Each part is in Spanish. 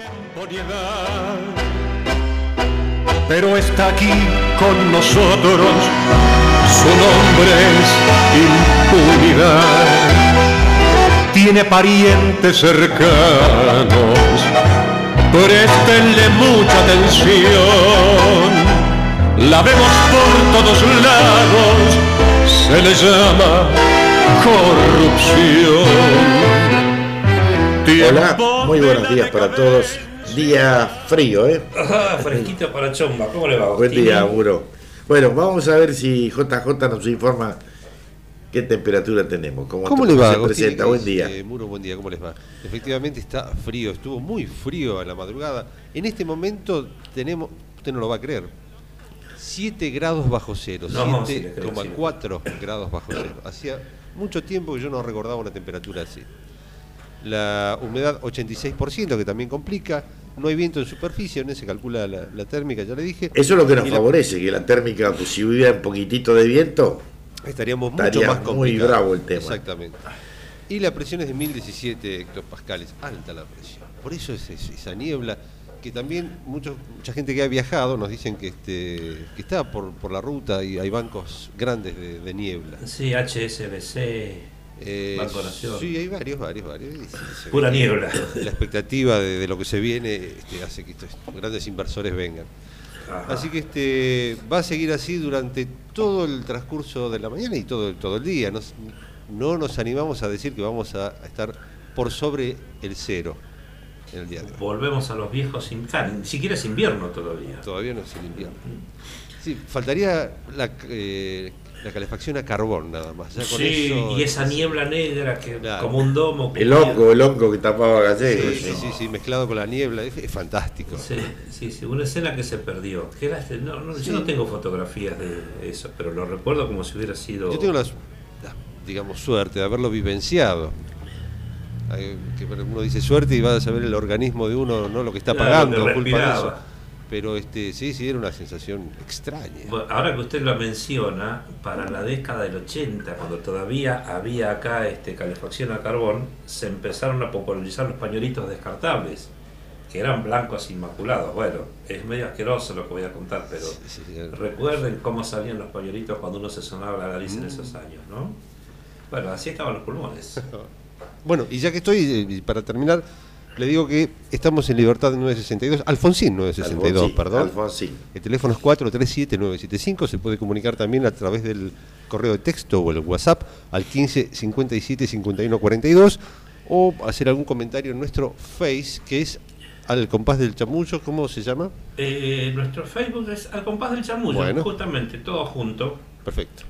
tiempo ni edad, pero está aquí con nosotros, su nombre es impunidad. Tiene parientes cercanos, préstenle mucha atención, la vemos por todos lados, se le llama corrupción. Hola, muy buenos días para todos. Día frío, ¿eh? Ajá, fresquito para Chomba. ¿Cómo le va, Buen día, Muro. Bueno, vamos a ver si JJ nos informa qué temperatura tenemos. ¿Cómo le va, se presenta? Buen día. Muro, buen día, ¿cómo les va? Efectivamente está frío, estuvo muy frío a la madrugada. En este momento tenemos, usted no lo va a creer, 7 grados bajo cero, No, 7,4 grados bajo cero. Hacía mucho tiempo que yo no recordaba una temperatura así. La humedad 86%, que también complica. No hay viento en superficie, no se calcula la térmica, ya le dije. Eso es lo que nos favorece, que la térmica, pues, si hubiera un poquitito de viento, estaríamos mucho más complicados. Muy bravo el tema. Exactamente. Y la presión es de 1017 hectopascales, alta la presión. Por eso es esa niebla, que también mucha gente que ha viajado nos dicen que está por la ruta y hay bancos grandes de niebla. Sí, HSBC, Banco Nación. Sí, hay varios. Pura niebla. La expectativa de lo que se viene hace que estos grandes inversores vengan. Ajá. Así que va a seguir así durante todo el transcurso de la mañana y todo el día. No nos animamos a decir que vamos a estar por sobre el cero en el día de hoy. Volvemos a los viejos, ni siquiera es invierno todavía. Todavía no es el invierno. Sí, faltaría la calefacción a carbón nada más. Ya con eso, y esa niebla negra que claro, como un domo. El hongo que tapaba Gallegos. Sí, mezclado con la niebla, es fantástico. Sí, una escena que se perdió. Yo no tengo fotografías de eso, pero lo recuerdo como si hubiera sido... Yo tengo la suerte de haberlo vivenciado. Que uno dice suerte y va a saber el organismo de uno, no lo que está pagando, culpa de eso. Pero sí, era una sensación extraña. Bueno, ahora que usted lo menciona, para la década del 80, cuando todavía había acá calefacción a carbón, se empezaron a popularizar los pañuelitos descartables, que eran blancos inmaculados. Bueno, es medio asqueroso lo que voy a contar, pero recuerden cómo salían los pañuelitos cuando uno se sonaba la nariz en esos años, ¿no? Bueno, así estaban los pulmones. Bueno, y ya que estoy, para terminar, le digo que estamos en Libertad 962, Alfonsín 962, perdón. Alfonsín. El teléfono es 437-975, se puede comunicar también a través del correo de texto o el WhatsApp al 15 57 51 42 o hacer algún comentario en nuestro Face, que es Al Compás del Chamullo. ¿Cómo se llama? Nuestro Facebook es Al Compás del Chamullo, bueno, justamente, todo junto. Perfecto.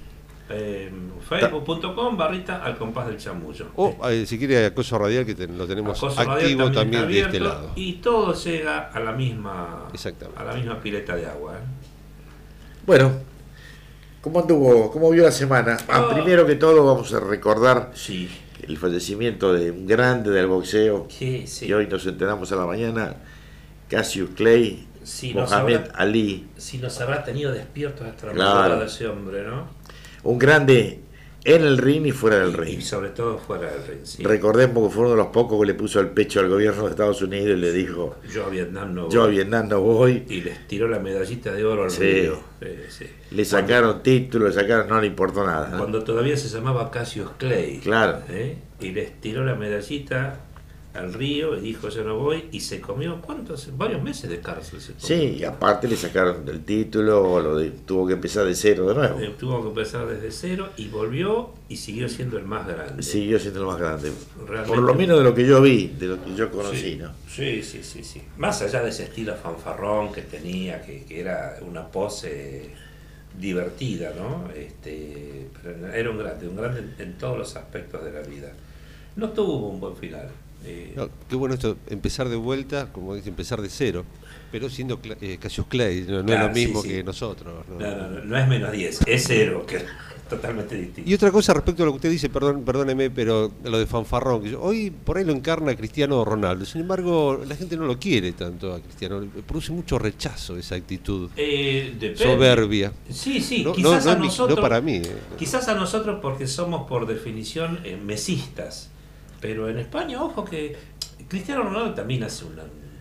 Facebook.com/Al Compás del Chamullo. O si quiere Acoso Radial, que lo tenemos activo también de este lado. Y todo llega a la misma pileta de agua. Bueno, ¿cómo anduvo? ¿Cómo vio la semana? Primero que todo vamos a recordar el fallecimiento de un grande del boxeo. Sí. Y hoy nos enteramos a la mañana, Cassius Clay, Mohamed Ali. Si nos habrá tenido despiertos hasta la madrugada de ese hombre, ¿no? Un grande en el ring y fuera del ring. Y sobre todo fuera del ring, sí. Recordemos que fue uno de los pocos que le puso al pecho al gobierno de Estados Unidos y le dijo: Yo a Vietnam no voy. Y les tiró la medallita de oro al río. Sí. Le sacaron títulos, no le importó nada, ¿no? Cuando todavía se llamaba Cassius Clay. Claro. Y les tiró la medallita al río y dijo: yo no voy, y se comió varios meses de cárcel se comió. Sí, y aparte le sacaron el título, tuvo que empezar de cero de nuevo. Tuvo que empezar desde cero y volvió y siguió siendo el más grande. Realmente, por lo menos de lo que yo vi, de lo que yo conocí, ¿no? Sí. Más allá de ese estilo fanfarrón que tenía, que era una pose divertida, ¿no? Pero era un grande en todos los aspectos de la vida. No tuvo un buen final. No, qué bueno esto, empezar de vuelta, como dice, empezar de cero, pero siendo Cassius Clay, no es lo mismo que nosotros. No es menos 10, es cero, que es totalmente distinto. Y otra cosa respecto a lo que usted dice, perdóneme, pero lo de fanfarrón, que hoy por ahí lo encarna Cristiano Ronaldo, sin embargo la gente no lo quiere tanto a Cristiano, produce mucho rechazo esa actitud soberbia. Sí, quizás a nosotros, no para mí. Quizás a nosotros porque somos por definición mesistas. Pero en España, ojo que Cristiano Ronaldo también hace un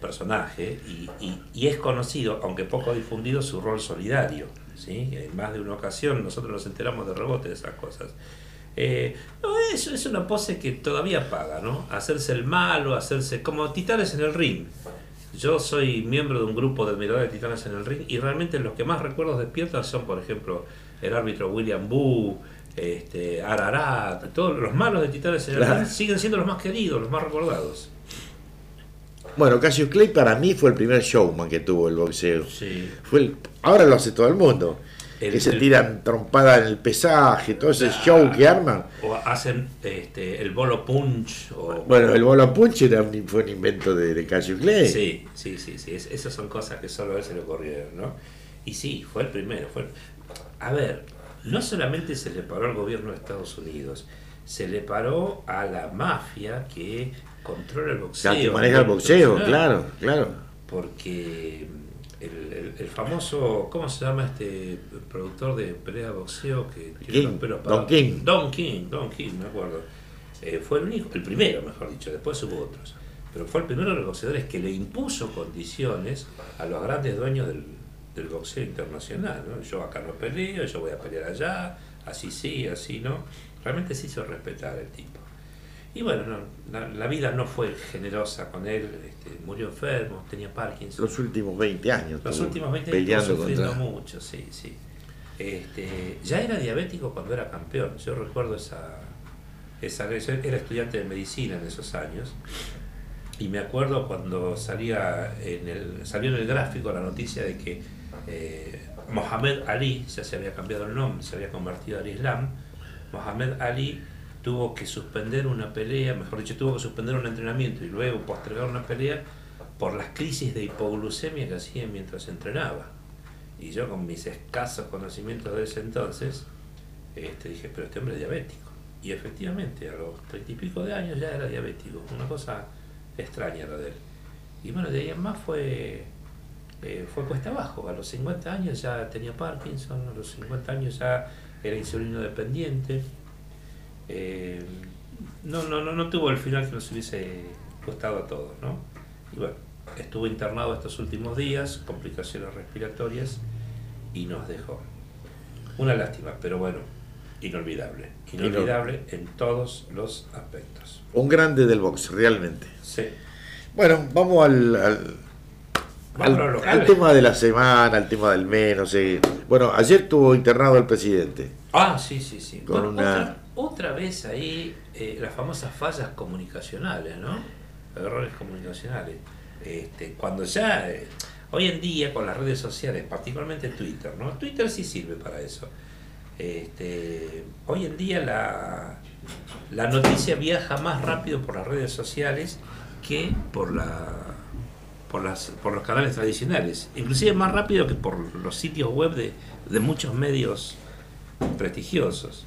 personaje y es conocido, aunque poco difundido, su rol solidario, ¿sí? En más de una ocasión nosotros nos enteramos de rebote de esas cosas. No, eso es una pose que todavía paga, ¿no? Hacerse el malo, hacerse como Titanes en el ring. Yo soy miembro de un grupo de admiradores de Titanes en el ring y realmente los que más recuerdos despiertan son, por ejemplo, el árbitro William Boo, Ararat, todos los malos de Titanes en el ring siguen siendo los más queridos, los más recordados. Bueno, Cassius Clay para mí fue el primer showman que tuvo el boxeo. Sí. Ahora lo hace todo el mundo. Que se tiran trompada en el pesaje, todo ese show que arman. O hacen el bolo punch. Bueno, el bolo punch fue un invento de Cassius Clay. Sí. Esas son cosas que solo a él se le ocurrieron, ¿no? Y sí, fue el primero. A ver, no solamente se le paró al gobierno de Estados Unidos, se le paró a la mafia que controla el boxeo. Que maneja el boxeo, claro. Porque el famoso, ¿cómo se llama este productor de pelea de boxeo que tiene los pelos parados? Don King, me acuerdo. Fue el primero, mejor dicho, después hubo otros. Pero fue el primero de los boxeadores que le impuso condiciones a los grandes dueños del boxeo internacional, ¿no? Yo acá no peleo, yo voy a pelear allá, así sí, así no. Realmente se hizo respetar el tipo. Y bueno, la vida no fue generosa con él, murió enfermo, tenía Parkinson. Los últimos 20 años. Los últimos 20 años estuvo sufriendo mucho, sí. Ya era diabético cuando era campeón. Yo recuerdo yo era estudiante de medicina en esos años. Y me acuerdo cuando salió en el gráfico la noticia de que Mohamed Ali, ya se había cambiado el nombre, se había convertido al Islam. Mohamed Ali tuvo que suspender una pelea, mejor dicho, tuvo que suspender un entrenamiento y luego postergar una pelea por las crisis de hipoglucemia que hacía mientras entrenaba. Y yo, con mis escasos conocimientos de ese entonces, dije, pero este hombre es diabético. Y efectivamente, a los 30 y pico de años ya era diabético, una cosa extraña la de él. Y bueno, de ahí en más fue cuesta abajo. A los 50 años ya tenía Parkinson, a los 50 años ya era insulino dependiente. No tuvo el final que nos hubiese gustado a todos, ¿no? Y bueno, estuvo internado estos últimos días, complicaciones respiratorias, y nos dejó. Una lástima, pero bueno, inolvidable en todos los aspectos. Un grande del box, realmente. Sí. Bueno, vamos al tema de la semana, al tema del mes, no sé. Bueno, ayer estuvo internado el presidente. Ah, sí. Con bueno, otra vez ahí las famosas fallas comunicacionales, ¿no? Errores comunicacionales. Cuando ya, hoy en día con las redes sociales, particularmente Twitter, ¿no? Twitter sí sirve para eso. Hoy en día la noticia viaja más rápido por las redes sociales que por los canales tradicionales, inclusive más rápido que por los sitios web de muchos medios prestigiosos.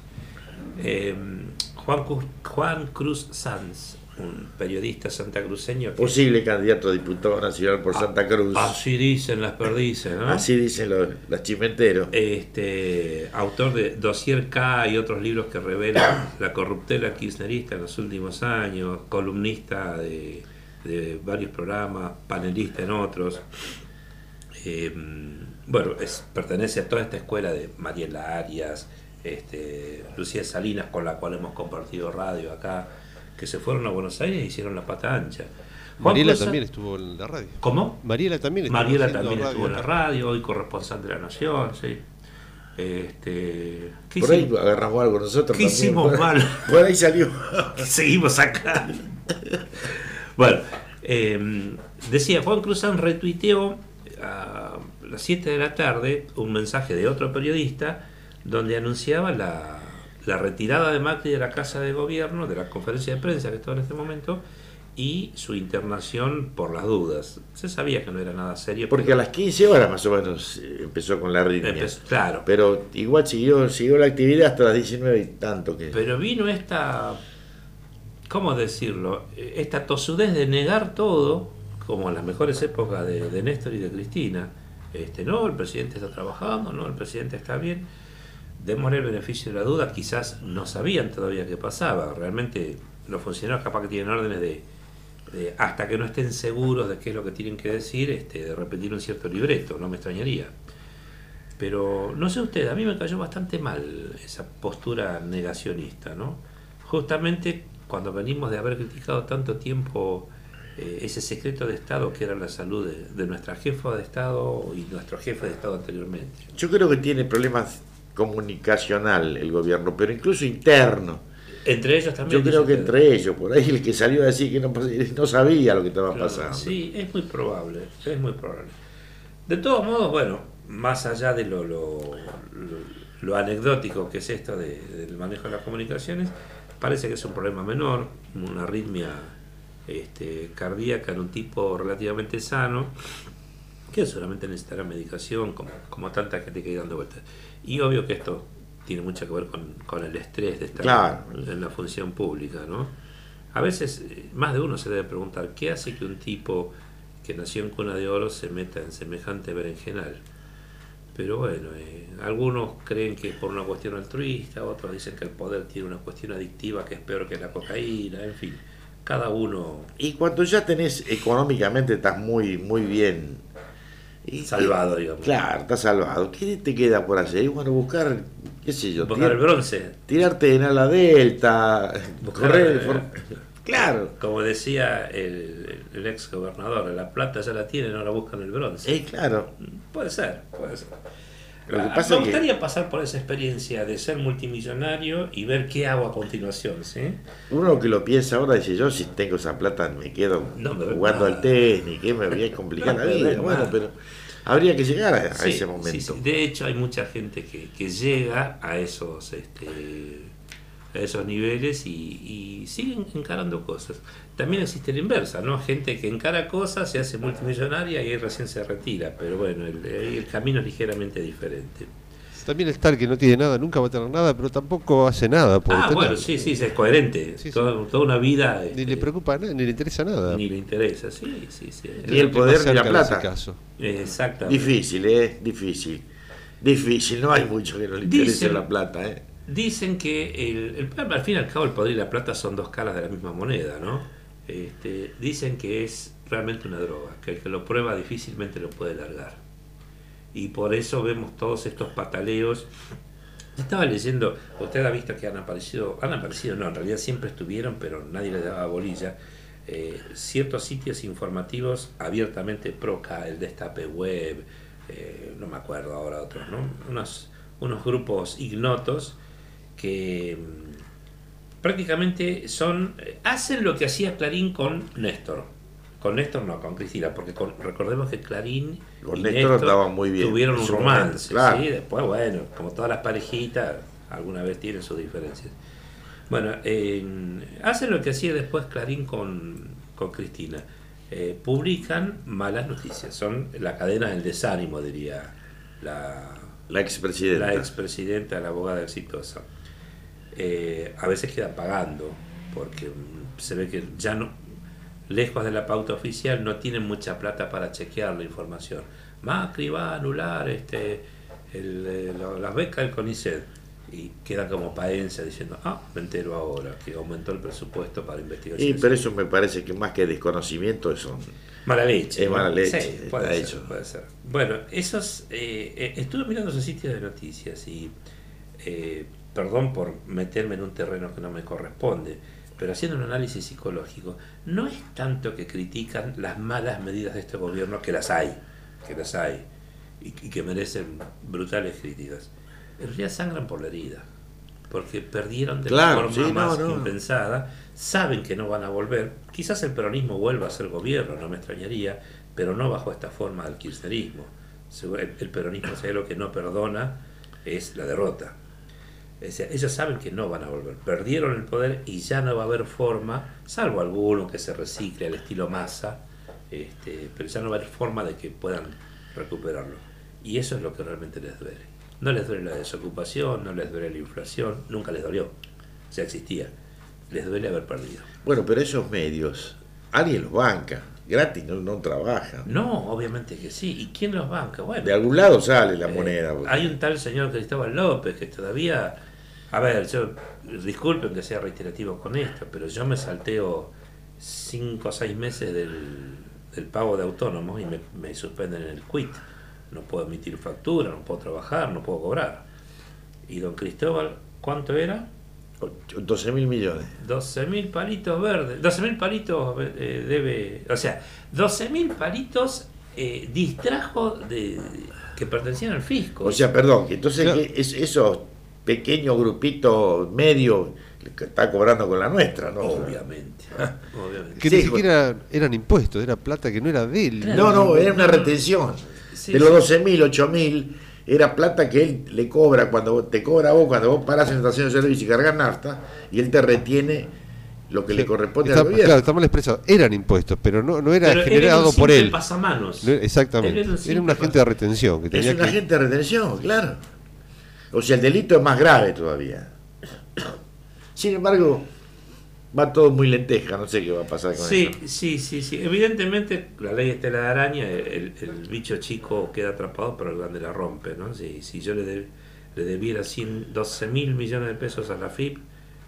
Juan Cruz Sanz, un periodista santacruceño posible candidato a diputado nacional por Santa Cruz. Así dicen las perdices, ¿no? Así dicen los chimenteros. Autor de Dossier K y otros libros que revelan la corruptela kirchnerista en los últimos años, columnista de varios programas, panelista en otros. Bueno, pertenece a toda esta escuela de Mariela Arias, Lucía Salinas, con la cual hemos compartido radio acá, que se fueron a Buenos Aires e hicieron la pata ancha. Mariela también estuvo en la radio. ¿Cómo? Mariela también estuvo en la radio, hoy corresponsal de La Nación, sí. Por ahí agarramos algo nosotros. ¿Qué también, hicimos mal? Por ahí salió. Seguimos acá. Bueno, decía, Juan Cruzán retuiteó a las 7 de la tarde un mensaje de otro periodista donde anunciaba la retirada de Macri de la Casa de Gobierno, de la conferencia de prensa que estaba en este momento, y su internación por las dudas. Se sabía que no era nada serio. Porque a las 15 horas más o menos empezó con la arritmia. Claro. Pero igual siguió la actividad hasta las 19 y tanto. Pero vino esta, ¿cómo decirlo? Esta tosudez de negar todo, como en las mejores épocas de Néstor y de Cristina. No, el presidente está trabajando, no, el presidente está bien. Démosle el beneficio de la duda, quizás no sabían todavía qué pasaba. Realmente los funcionarios capaz que tienen órdenes de hasta que no estén seguros de qué es lo que tienen que decir, de repetir un cierto libreto, no me extrañaría. Pero no sé usted, a mí me cayó bastante mal esa postura negacionista, ¿no? Justamente cuando venimos de haber criticado tanto tiempo ese secreto de Estado que era la salud de nuestra jefa de Estado y nuestro jefe de Estado anteriormente. Yo creo que tiene problemas comunicacional el gobierno, pero incluso interno. Entre ellos también. Yo creo que entre ellos, por ahí el que salió a decir que no sabía lo que estaba pasando. Sí, es muy probable, es muy probable. De todos modos, bueno, más allá de lo anecdótico que es esto del manejo de las comunicaciones, parece que es un problema menor, una arritmia cardíaca en un tipo relativamente sano, que seguramente necesitará medicación, como tanta gente que hay dando vueltas. Y obvio que esto tiene mucho que ver con el estrés de estar en la función pública, ¿no? A veces, más de uno se debe preguntar, ¿qué hace que un tipo que nació en cuna de oro se meta en semejante berenjenal? Pero bueno, algunos creen que es por una cuestión altruista, otros dicen que el poder tiene una cuestión adictiva que es peor que la cocaína, en fin, cada uno... Y cuando ya tenés económicamente, estás muy, muy bien... salvado, digamos. Claro, estás salvado. ¿Qué te queda por hacer? Y bueno, buscar, qué sé yo... Buscar el bronce. Tirarte en ala delta, correr... Claro. Como decía el ex gobernador, la plata ya la tienen, ahora buscan el bronce. Claro. Puede ser. Lo que pasa me gustaría pasar por esa experiencia de ser multimillonario y ver qué hago a continuación, ¿sí? Uno que lo piensa ahora dice, yo si tengo esa plata me quedo jugando al tenis, que me voy a complicar la vida. Bueno, pero habría que llegar a ese momento. Sí. De hecho hay mucha gente que llega a esos niveles y siguen encarando cosas. También existe la inversa, ¿no? Gente que encara cosas, se hace multimillonaria y ahí recién se retira, pero bueno, el camino es ligeramente diferente. También está el que no tiene nada, nunca va a tener nada, pero tampoco hace nada por tener. Bueno, sí, es coherente. Sí. Toda una vida... Ni le preocupa nada, ni le interesa nada. Ni le interesa, sí. Ni el poder ni la plata. Exactamente. Difícil, no hay mucho que no le interese la plata, Dicen que al fin y al cabo el poder y la plata son dos caras de la misma moneda, ¿no? Dicen que es realmente una droga, que el que lo prueba difícilmente lo puede largar. Y por eso vemos todos estos pataleos. Estaba leyendo, usted ha visto que han aparecido, no, en realidad siempre estuvieron, pero nadie les daba bolilla, ciertos sitios informativos abiertamente pro-K, el Destape Web, no me acuerdo ahora otros, ¿no? Unos grupos ignotos que prácticamente hacen lo que hacía Clarín con Néstor. Con Néstor no, con Cristina, porque recordemos que Clarín con Néstor estaban muy bien, tuvieron un romance, claro. ¿sí? Después, bueno, como todas las parejitas, alguna vez tienen sus diferencias. Bueno, hacen lo que hacía después Clarín con Cristina. Publican malas noticias, son la cadena del desánimo, diría la expresidenta, la abogada exitosa. A veces quedan pagando, porque se ve que ya no, lejos de la pauta oficial, no tienen mucha plata para chequear la información. Macri va a anular las becas del CONICET, y queda como paense diciendo, me entero ahora que aumentó el presupuesto para investigación. Pero eso me parece que más que desconocimiento son mala leche. Es mala leche. Sí, puede ser. Bueno, estuve mirando esos sitios de noticias y perdón por meterme en un terreno que no me corresponde, pero haciendo un análisis psicológico, no es tanto que critican las malas medidas de este gobierno, que las hay, y que merecen brutales críticas. En realidad sangran por la herida, porque perdieron de la forma más impensada, saben que no van a volver, quizás el peronismo vuelva a ser gobierno, no me extrañaría, pero no bajo esta forma del kirchnerismo. El peronismo, sabe lo que no perdona es la derrota. Ellos saben que no van a volver, perdieron el poder y ya no va a haber forma, salvo alguno que se recicle al estilo Massa, pero ya no va a haber forma de que puedan recuperarlo. Y eso es lo que realmente les duele. No les duele la desocupación, no les duele la inflación, nunca les dolió, ya existía. Les duele haber perdido. Bueno, pero esos medios, alguien los banca, gratis no trabajan. No, obviamente que sí. ¿Y quién los banca? Bueno, de algún lado sale la moneda. Hay un tal señor Cristóbal López que todavía, disculpen que sea reiterativo con esto, pero yo me salteo 5 o 6 meses del pago de autónomos y me suspenden el quit. No puedo emitir factura, no puedo trabajar, no puedo cobrar. Y don Cristóbal, ¿cuánto era? 12.000 millones. 12.000 palitos verdes. 12.000 palitos debe... O sea, 12.000 palitos distrajo que pertenecían al fisco. O sea, perdón, que entonces Claro. esos pequeños grupitos medios que está cobrando con la nuestra, ¿no? Obviamente. Obviamente. Que Sí, ni siquiera eran impuestos, era plata que no era de él. Claro. No, era una retención. Sí, De los sí. 12.000, 8.000, era plata que él le cobra te cobra a vos cuando vos parás en la estación de servicio y cargas nafta, y él te retiene lo que le corresponde al gobierno. Claro, está mal expresado. Eran impuestos, pero no era Pero generado por él. Pasamanos. Exactamente. Él Era un agente de retención. Que Es tenía un que... agente de retención, claro. O sea, el delito es más grave todavía. Sin embargo, va todo muy lenteja, no sé qué va a pasar con Sí, eso. sí. Evidentemente, la ley es tela de araña, el bicho chico queda atrapado, pero el grande la rompe, ¿no? Si yo le debiera 12.000 millones de pesos a la FIP,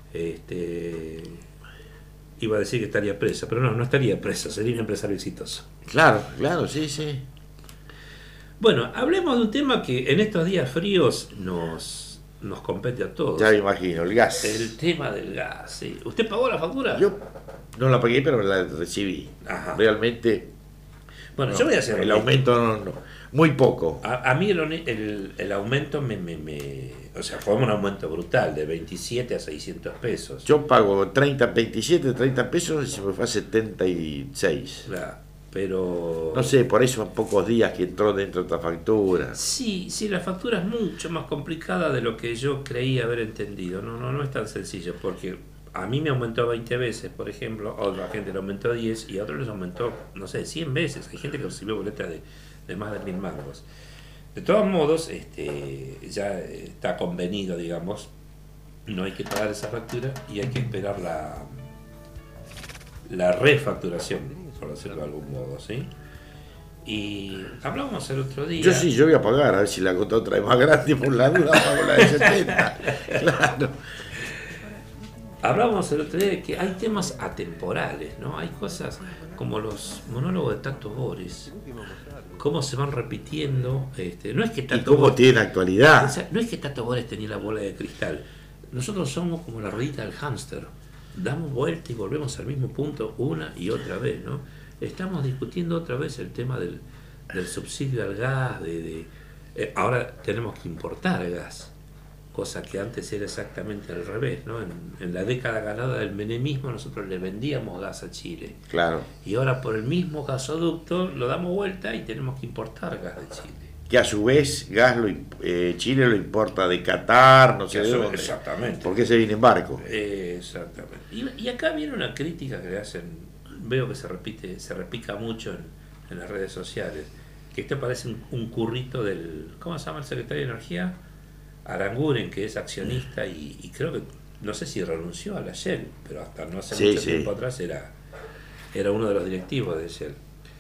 iba a decir que estaría preso, pero no estaría preso, sería un empresario exitoso. Claro, sí. Bueno, hablemos de un tema que en estos días fríos nos compete a todos. Ya me imagino, el gas. El tema del gas. Sí. ¿Usted pagó la factura? Yo no la pagué, pero la recibí. Ajá. Realmente, Bueno, no, yo voy a hacer el aumento no, muy poco. A mí el aumento o sea, fue un aumento brutal, de 27 a 600 pesos. Yo pago 27, 30 pesos y se me fue a 76. Claro, pero... No sé, por eso en pocos días que entró dentro de otra factura. Sí, la factura es mucho más complicada de lo que yo creía haber entendido. No es tan sencillo, porque a mí me aumentó 20 veces, por ejemplo, a otra gente le aumentó 10 y a otros les aumentó, no sé, 100 veces. Hay gente que recibió boletas de más de 1.000 mangos. De todos modos, ya está convenido, digamos, no hay que pagar esa factura y hay que esperar la refacturación, por decirlo de algún modo, ¿sí? Y hablábamos el otro día... Yo voy a pagar, a ver si la cuota otra es más grande, por la duda pago la de 70. Claro. Hablábamos el otro día de que hay temas atemporales, ¿no? Hay cosas como los monólogos de Tato Bores, cómo se van repitiendo. No es que ¿Y Tato cómo Bores, tiene actualidad? o sea, no es que Tato Bores tenía la bola de cristal. Nosotros somos como la ruedita del hámster. Damos vuelta y volvemos al mismo punto una y otra vez, ¿no? Estamos discutiendo otra vez el tema del subsidio al gas, ahora tenemos que importar gas, cosa que antes era exactamente al revés, ¿no? En la década ganada del menemismo nosotros le vendíamos gas a Chile. Claro. Y ahora por el mismo gasoducto lo damos vuelta y tenemos que importar gas de Chile. Que a su vez Chile lo importa de Qatar, no sé de dónde. Exactamente. Porque se viene en barco. Exactamente. Y acá viene una crítica que le hacen, veo que se repica mucho en las redes sociales, que esto parece un currito del, ¿cómo se llama el secretario de Energía? Aranguren, que es accionista y creo que, no sé si renunció a la Shell, pero hasta no hace mucho tiempo atrás era uno de los directivos de Shell.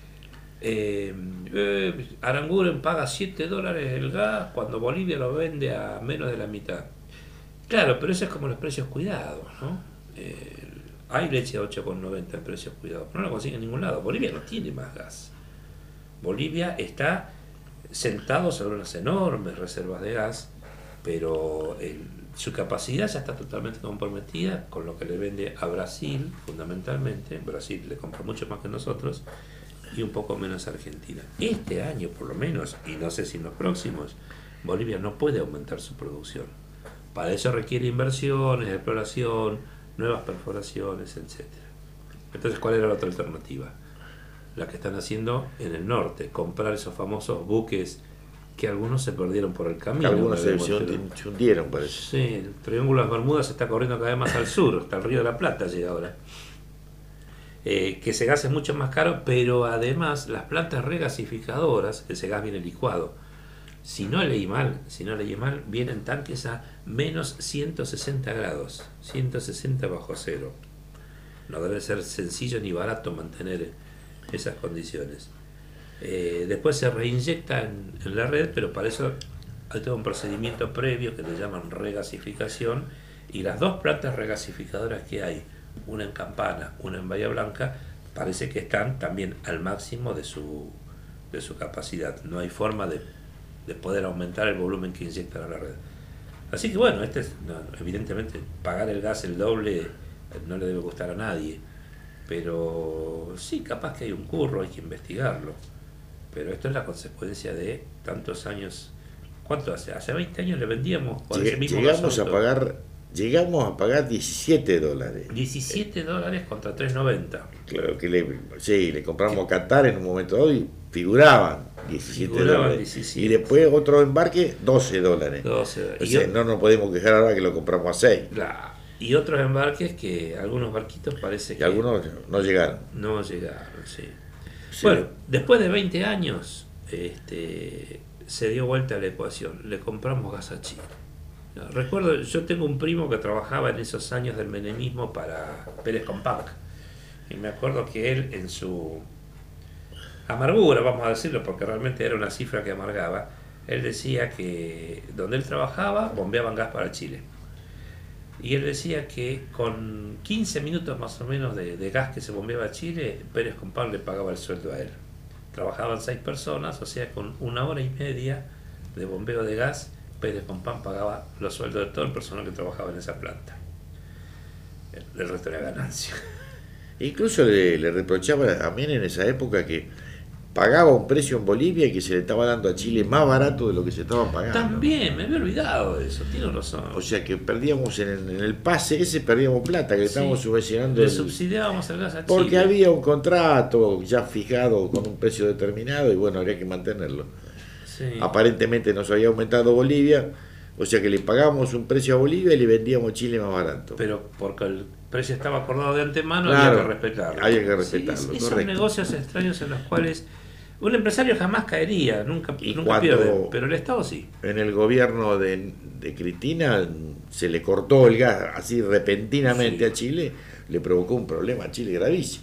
Aranguren paga $7 el gas cuando Bolivia lo vende a menos de la mitad. Claro, pero eso es como los precios cuidados, ¿no? Hay leche a 8,90 en precios cuidados, pero no lo consigue en ningún lado. Bolivia no tiene más gas. Bolivia está sentado sobre unas enormes reservas de gas, pero su capacidad ya está totalmente comprometida con lo que le vende a Brasil, fundamentalmente. Brasil le compra mucho más que nosotros y un poco menos a Argentina. Este año, por lo menos, y no sé si en los próximos, Bolivia no puede aumentar su producción. Para eso requiere inversiones, exploración, nuevas perforaciones, etc. Entonces, ¿cuál era la otra alternativa? La que están haciendo en el norte, comprar esos famosos buques que algunos se perdieron por el camino. Algunos se hundieron, parece. Sí, el Triángulo de las Bermudas se está corriendo cada vez más al sur, hasta el Río de la Plata llega ahora. Que ese gas es mucho más caro, pero además las plantas regasificadoras, ese gas viene licuado. Si no leí mal, vienen tanques a menos 160 grados, 160 bajo cero. No debe ser sencillo ni barato mantener esas condiciones. Después se reinyecta en la red, pero para eso hay todo un procedimiento previo que le llaman regasificación, y las dos plantas regasificadoras que hay, una en Campana, una en Bahía Blanca, parece que están también al máximo de su capacidad. No hay forma de poder aumentar el volumen que inyectan a la red. Así que bueno, evidentemente pagar el gas el doble no le debe gustar a nadie, pero sí, capaz que hay un curro, hay que investigarlo. Pero esto es la consecuencia de tantos años. ¿Cuánto hace? Hace 20 años le vendíamos por ese mismo llegamos a pagar $17. $17 contra $3.90. Claro que le compramos a Qatar en un momento dado y figuraban $17. 17. Y después otro embarque, $12. $12. O sea, no nos podemos quejar ahora que lo compramos a 6. Claro. Y otros embarques que algunos barquitos parece que... algunos no llegaron. No llegaron, sí. Sí. Bueno, después de 20 años se dio vuelta la ecuación. Le compramos gas a Chile. Recuerdo, yo tengo un primo que trabajaba en esos años del menemismo para Pérez Compaq. Y me acuerdo que él, en su amargura, vamos a decirlo, porque realmente era una cifra que amargaba, él decía que donde él trabajaba bombeaban gas para Chile. Y él decía que con 15 minutos más o menos de gas que se bombeaba a Chile, Pérez Compaq le pagaba el sueldo a él. Trabajaban 6 personas, o sea, con 1 hora y media de bombeo de gas, Pérez Compaq pagaba los sueldos de todo el personal que trabajaba en esa planta. El resto era ganancia. Incluso le reprochaba a Menem en esa época que pagaba un precio en Bolivia y que se le estaba dando a Chile más barato de lo que se estaba pagando. También, me había olvidado de eso, tiene razón. O sea que perdíamos en el pase ese, perdíamos plata, que estábamos subvencionando. Le subsidiábamos el gas a Chile. Porque había un contrato ya fijado con un precio determinado y bueno, habría que mantenerlo. Sí. Aparentemente nos había aumentado Bolivia, o sea que le pagábamos un precio a Bolivia y le vendíamos Chile más barato. Pero porque el precio estaba acordado de antemano, claro, había que respetarlo. Había que respetarlo, sí, son negocios extraños en los cuales un empresario jamás caería, nunca pierde, pero el Estado sí. En el gobierno de Cristina se le cortó el gas así repentinamente a Chile, le provocó un problema a Chile gravísimo.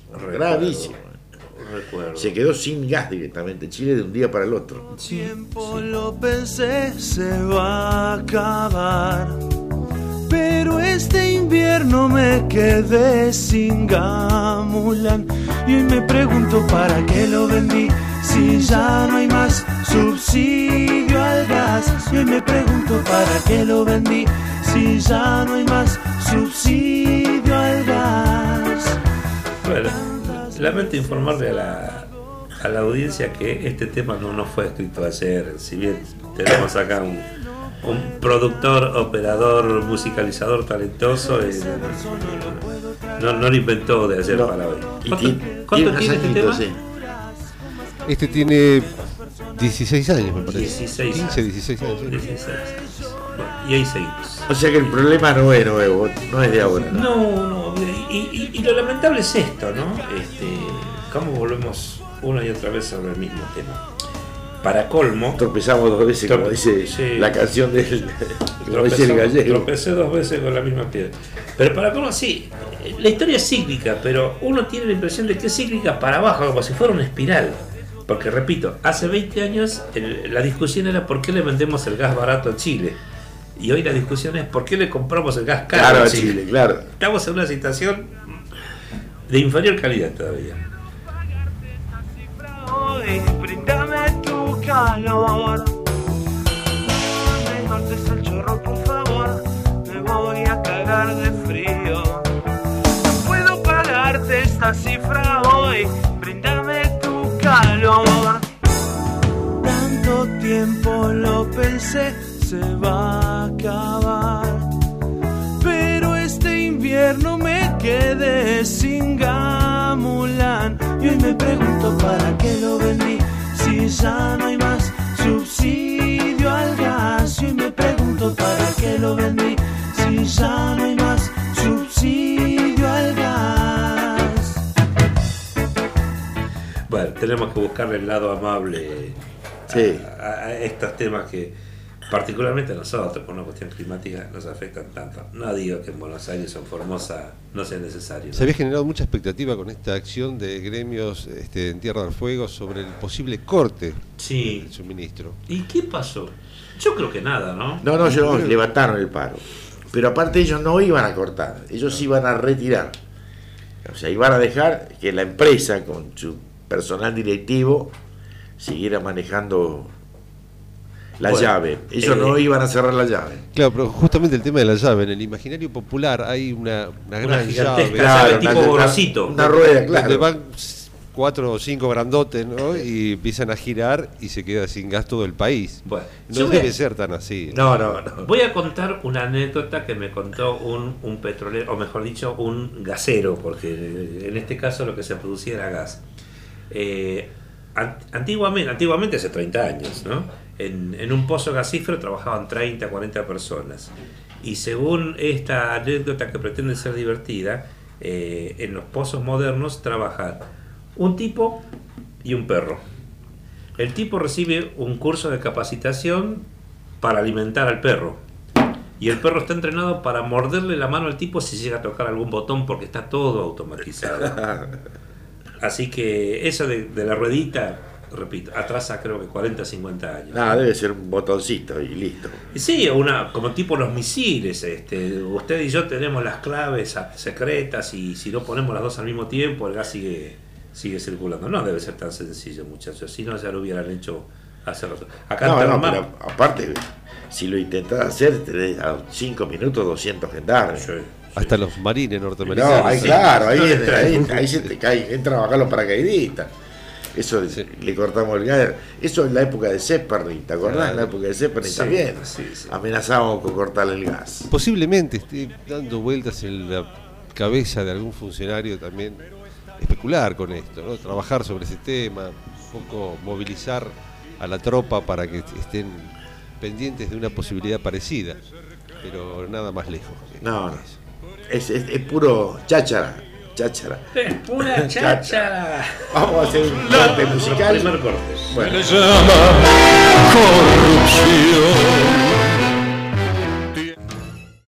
Recuerdo. Se quedó sin gas directamente Chile de un día para el otro. Tiempo lo pensé, se va a acabar, pero este invierno me quedé sin gamulan y hoy me pregunto para qué lo vendí si ya no hay más subsidio al gas. Y hoy me pregunto para qué lo vendí si ya no hay más subsidio al gas. Bueno, lamento informarle a la audiencia que este tema no fue escrito ayer, si bien tenemos acá un productor, operador, musicalizador talentoso, no lo inventó de ayer para hoy. ¿Cuánto tiene este tema? Sí. Este tiene 16 años, me parece. 16 15, 16 años. 16 años. Bueno, y ahí seguimos. O sea que el problema no es nuevo, no es de ahora. No, y lo lamentable es esto, ¿no? Cómo volvemos una y otra vez sobre el mismo tema. Para colmo, tropezamos 2 veces, como dice la canción del gallego. Tropecé 2 veces con la misma piedra. Pero para colmo, sí, la historia es cíclica, pero uno tiene la impresión de que es cíclica para abajo, como si fuera una espiral. Porque, repito, hace 20 años la discusión era por qué le vendemos el gas barato a Chile. Y hoy la discusión es por qué le compramos el gas caro a Chile. Claro. Estamos en una situación de inferior calidad todavía. Brindame tu calor. Me cortes el chorro, por favor. Me voy a cagar de frío. No puedo pagarte esta cifra hoy. Brindame tu calor. Tanto tiempo lo pensé, se va a acabar, pero este invierno me quedé sin gamulan y hoy me pregunto para qué lo vendí si ya no hay más subsidio al gas. Y hoy me pregunto para qué lo vendí si ya no hay más subsidio al gas. Bueno, tenemos que buscarle el lado amable a estos temas que particularmente a nosotros, por una cuestión climática, nos afectan tanto. No digo que en Buenos Aires o en Formosa no sea necesario, ¿no? Se había generado mucha expectativa con esta acción de gremios en Tierra del Fuego sobre el posible corte del suministro. ¿Y qué pasó? Yo creo que nada, ¿no? No, levantaron el paro. Pero aparte ellos no iban a cortar, ellos iban a retirar. O sea, iban a dejar que la empresa con su personal directivo siguiera manejando la llave. Ellos no iban a cerrar la llave. Claro, pero justamente el tema de la llave, en el imaginario popular hay una gran llave. Claro, tipo gorosito. Una rueda, claro. Donde van 4 o 5 grandotes, ¿no? Y empiezan a girar y se queda sin gas todo el país. Bueno, no debe ser tan así. No. Voy a contar una anécdota que me contó un petrolero, o mejor dicho, un gasero, porque en este caso lo que se producía era gas. Antiguamente, hace 30 años, ¿no? En un pozo gasífero trabajaban 30, 40 personas. Y según esta anécdota que pretende ser divertida, en los pozos modernos trabajan un tipo y un perro. El tipo recibe un curso de capacitación para alimentar al perro. Y el perro está entrenado para morderle la mano al tipo si llega a tocar algún botón, porque está todo automatizado. Así que eso de la ruedita, repito, atrasa creo que 40, 50 años. Debe ser un botoncito y listo. Sí, como tipo los misiles. Usted y yo tenemos las claves secretas y si no ponemos las dos al mismo tiempo, el gas sigue circulando. No debe ser tan sencillo, muchachos. Si no, ya lo hubieran hecho hace rato. Acá pero aparte, si lo intentás hacer, tenés a 5 minutos 200 gendarmes. Sí. Hasta los marines norteamericanos. No, ahí se te cae, entra a bajar los paracaidistas. Eso le cortamos el gas. Eso en la época de Zeppelin, ¿te acordás? Claro. En la época de Zeppelin también. Sí. Amenazábamos con cortarle el gas. Posiblemente esté dando vueltas en la cabeza de algún funcionario también especular con esto, ¿no? Trabajar sobre ese tema, un poco movilizar a la tropa para que estén pendientes de una posibilidad parecida, pero nada más lejos. No. Es puro cháchara. Es pura cháchara. Vamos a hacer un corte musical. Primer corte. Bueno. Se le llama corrupción.